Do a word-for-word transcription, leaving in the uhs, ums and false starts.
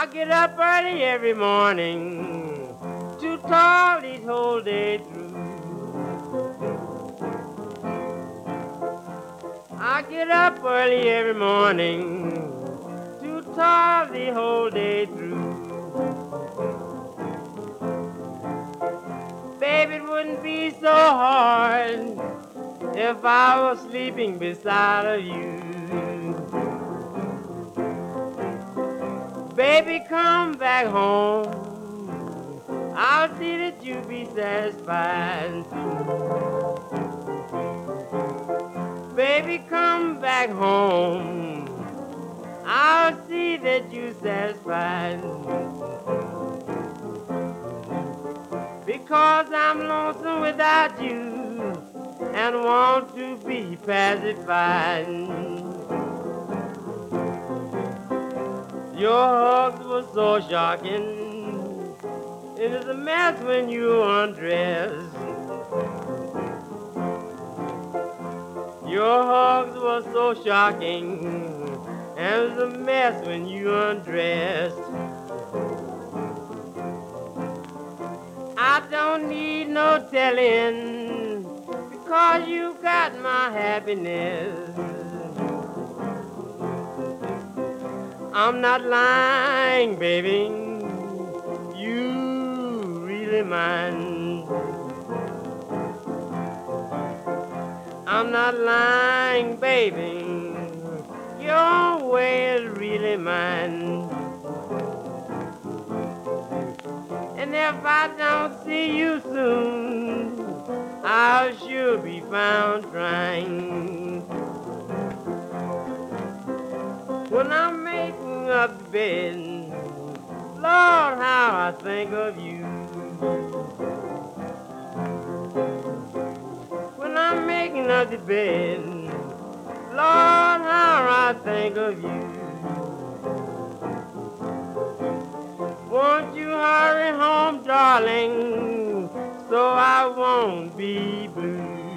get up early every morning to toil this whole day through. I get up early every morning to toil the whole day through. Baby, it wouldn't be so hard if I was sleeping beside of you. Baby, come back home. I'll see that you be satisfied. Baby, come back home. I'll see that you satisfied. Because I'm lonesome without you and want to be pacified. Your hugs were so shocking. It is a mess when you undress. Your hugs were so shocking, and it was a mess when you undressed. I don't need no telling, because you got my happiness. I'm not lying, baby, you really mine. I'm not lying, baby, your way is really mine. And if I don't see you soon, I'll sure be found trying. When I'm making up the bed, Lord, how I think of you. When I'm making up the bed, Lord, how I think of you. Won't you hurry home, darling, so I won't be blue.